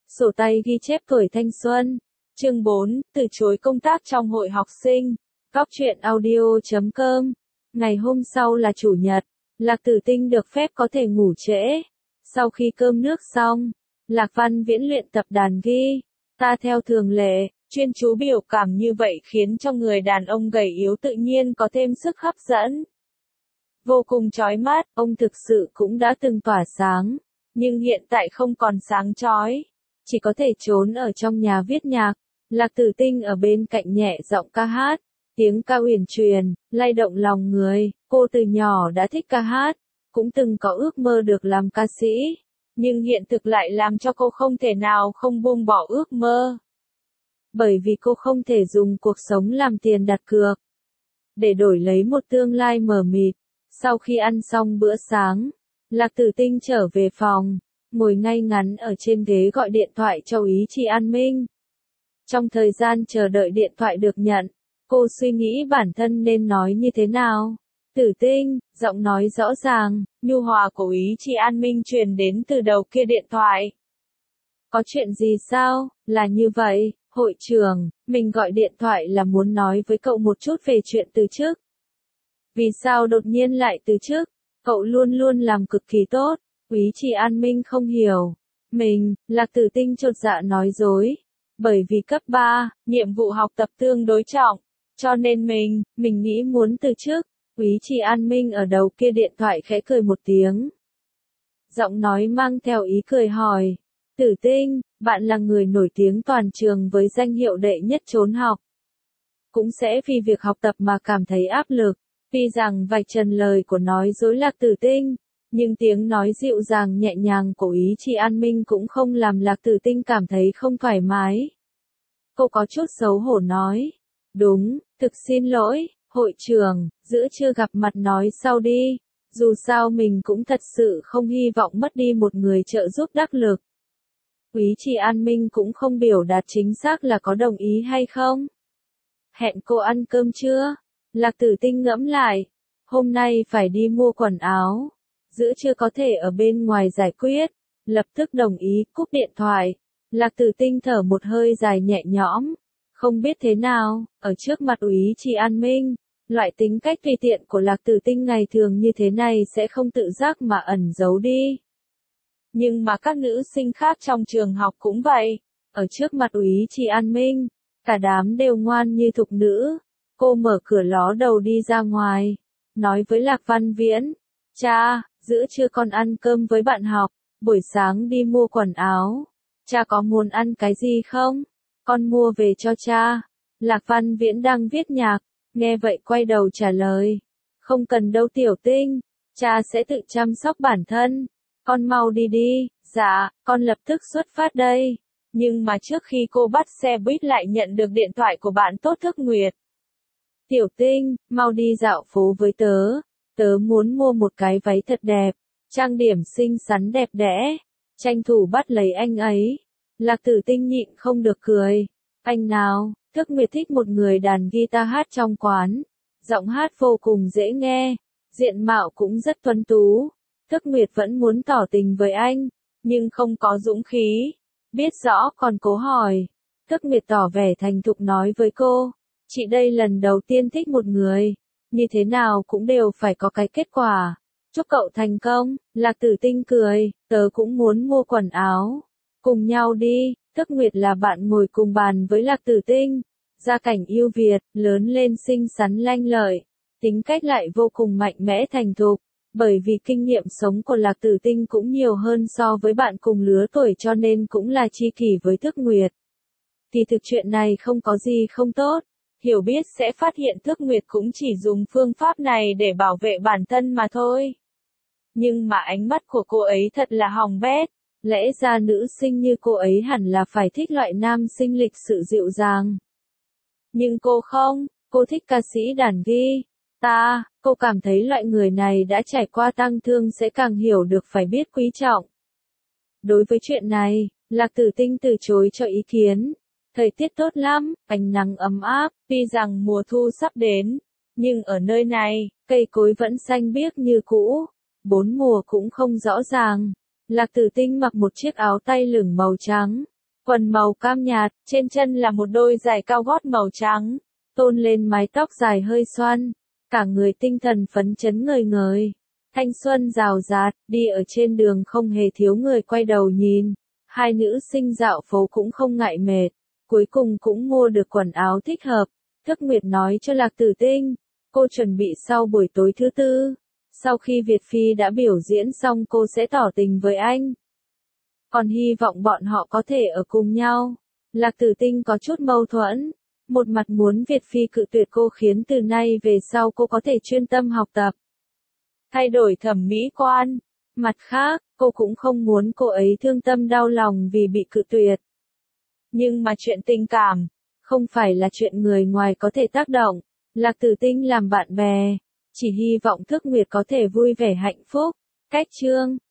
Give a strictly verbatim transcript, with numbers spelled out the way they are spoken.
Sổ tay ghi chép tuổi thanh xuân. Chương bốn, từ chối công tác trong hội học sinh. Góc truyện audio chấm com. Ngày hôm sau là chủ nhật, Lạc Tử Tinh được phép có thể ngủ trễ. Sau khi cơm nước xong, Lạc Văn Viễn luyện tập đàn ghi. Ta theo thường lệ, chuyên chú biểu cảm như vậy khiến cho người đàn ông gầy yếu tự nhiên có thêm sức hấp dẫn. Vô cùng chói mắt, ông thực sự cũng đã từng tỏa sáng, nhưng hiện tại không còn sáng chói, chỉ có thể trốn ở trong nhà viết nhạc. Lạc Tử Tinh ở bên cạnh nhẹ giọng ca hát, tiếng ca uyển chuyển, lay động lòng người. Cô từ nhỏ đã thích ca hát, cũng từng có ước mơ được làm ca sĩ, nhưng hiện thực lại làm cho cô không thể nào không buông bỏ ước mơ. Bởi vì cô không thể dùng cuộc sống làm tiền đặt cược, để đổi lấy một tương lai mờ mịt. Sau khi ăn xong bữa sáng, Lạc Tử Tinh trở về phòng, ngồi ngay ngắn ở trên ghế gọi điện thoại cho Úy Trì An Minh. Trong thời gian chờ đợi điện thoại được nhận, cô suy nghĩ bản thân nên nói như thế nào. Tử Tinh, giọng nói rõ ràng, nhu hòa của Úy Trì An Minh truyền đến từ đầu kia điện thoại. Có chuyện gì sao? Là như vậy, hội trưởng, mình gọi điện thoại là muốn nói với cậu một chút về chuyện từ chức. Vì sao đột nhiên lại từ chức? Cậu luôn luôn làm cực kỳ tốt. Úy Trì An Minh không hiểu. Mình, Lạc Tử Tinh chột dạ nói dối. Bởi vì cấp ba, nhiệm vụ học tập tương đối trọng, cho nên mình, mình nghĩ muốn từ chức. Úy Trì An Minh ở đầu kia điện thoại khẽ cười một tiếng. Giọng nói mang theo ý cười hỏi. Tử Tinh, bạn là người nổi tiếng toàn trường với danh hiệu đệ nhất trốn học. Cũng sẽ vì việc học tập mà cảm thấy áp lực. Tuy rằng vạch trần lời của nói dối Lạc Tử Tinh, nhưng tiếng nói dịu dàng nhẹ nhàng của Úy Trì An Minh cũng không làm Lạc Tử Tinh cảm thấy không thoải mái. Cô có chút xấu hổ nói. Đúng, thực xin lỗi, hội trưởng, giữa trưa gặp mặt nói sau đi. Dù sao mình cũng thật sự không hy vọng mất đi một người trợ giúp đắc lực. Úy Trì An Minh cũng không biểu đạt chính xác là có đồng ý hay không. Hẹn cô ăn cơm chưa? Lạc Tử Tinh ngẫm lại. Hôm nay phải đi mua quần áo. Giữa trưa có thể ở bên ngoài giải quyết. Lập tức đồng ý, cúp điện thoại. Lạc Tử Tinh thở một hơi dài nhẹ nhõm. Không biết thế nào, ở trước mặt Úy Trì An Minh, loại tính cách tùy tiện của Lạc Tử Tinh ngày thường như thế này sẽ không tự giác mà ẩn giấu đi. Nhưng mà các nữ sinh khác trong trường học cũng vậy. Ở trước mặt Úy Trì An Minh, cả đám đều ngoan như thục nữ. Cô mở cửa ló đầu đi ra ngoài, nói với Lạc Văn Viễn. Cha, giữa trưa con ăn cơm với bạn học, buổi sáng đi mua quần áo. Cha có muốn ăn cái gì không? Con mua về cho cha. Lạc Văn Viễn đang viết nhạc, nghe vậy quay đầu trả lời. Không cần đâu Tiểu Tinh, cha sẽ tự chăm sóc bản thân. Con mau đi đi. Dạ, con lập tức xuất phát đây. Nhưng mà trước khi cô bắt xe buýt lại nhận được điện thoại của bạn tốt Thức Nguyệt. Tiểu Tinh, mau đi dạo phố với tớ. Tớ muốn mua một cái váy thật đẹp, trang điểm xinh xắn đẹp đẽ. Tranh thủ bắt lấy anh ấy. Lạc Tử Tinh nhịn không được cười. Anh nào, Thức Nguyệt thích một người đàn guitar hát trong quán. Giọng hát vô cùng dễ nghe, diện mạo cũng rất tuấn tú. Thức Nguyệt vẫn muốn tỏ tình với anh, nhưng không có dũng khí. Biết rõ còn cố hỏi. Thức Nguyệt tỏ vẻ thành thục nói với cô. Chị đây lần đầu tiên thích một người, như thế nào cũng đều phải có cái kết quả. Chúc cậu thành công. Lạc Tử Tinh cười, tớ cũng muốn mua quần áo. Cùng nhau đi. Thức Nguyệt là bạn ngồi cùng bàn với Lạc Tử Tinh. Gia cảnh yêu Việt, lớn lên xinh xắn lanh lợi. Tính cách lại vô cùng mạnh mẽ thành thục. Bởi vì kinh nghiệm sống của Lạc Tử Tinh cũng nhiều hơn so với bạn cùng lứa tuổi cho nên cũng là tri kỷ với Thức Nguyệt. Thì thực chuyện này không có gì không tốt. Hiểu biết sẽ phát hiện Thức Nguyệt cũng chỉ dùng phương pháp này để bảo vệ bản thân mà thôi. Nhưng mà ánh mắt của cô ấy thật là hỏng bét. Lẽ ra nữ sinh như cô ấy hẳn là phải thích loại nam sinh lịch sự dịu dàng. Nhưng cô không, cô thích ca sĩ đàn ghi. Ta, cô cảm thấy loại người này đã trải qua tang thương sẽ càng hiểu được phải biết quý trọng. Đối với chuyện này, Lạc Tử Tinh từ chối cho ý kiến. Thời tiết tốt lắm, ánh nắng ấm áp, tuy rằng mùa thu sắp đến, nhưng ở nơi này, cây cối vẫn xanh biếc như cũ, bốn mùa cũng không rõ ràng. Lạc Tử Tinh mặc một chiếc áo tay lửng màu trắng, Quần màu cam nhạt, trên chân là một đôi giày cao gót màu trắng, tôn lên mái tóc dài hơi xoăn, cả người tinh thần phấn chấn ngời ngời. Thanh xuân rào rạt, đi ở trên đường không hề thiếu người quay đầu nhìn. Hai nữ sinh dạo phố cũng không ngại mệt, cuối cùng cũng mua được quần áo thích hợp. Thức Nguyệt nói cho Lạc Tử Tinh, cô chuẩn bị sau buổi tối thứ tư. Sau khi Việt Phi đã biểu diễn xong cô sẽ tỏ tình với anh. Còn hy vọng bọn họ có thể ở cùng nhau. Lạc Tử Tinh có chút mâu thuẫn. Một mặt muốn Việt Phi cự tuyệt cô khiến từ nay về sau cô có thể chuyên tâm học tập, thay đổi thẩm mỹ quan. Mặt khác, cô cũng không muốn cô ấy thương tâm đau lòng vì bị cự tuyệt. Nhưng mà chuyện tình cảm, không phải là chuyện người ngoài có thể tác động. Lạc Tử Tinh làm bạn bè, chỉ hy vọng Thức Nguyệt có thể vui vẻ hạnh phúc. Cách chương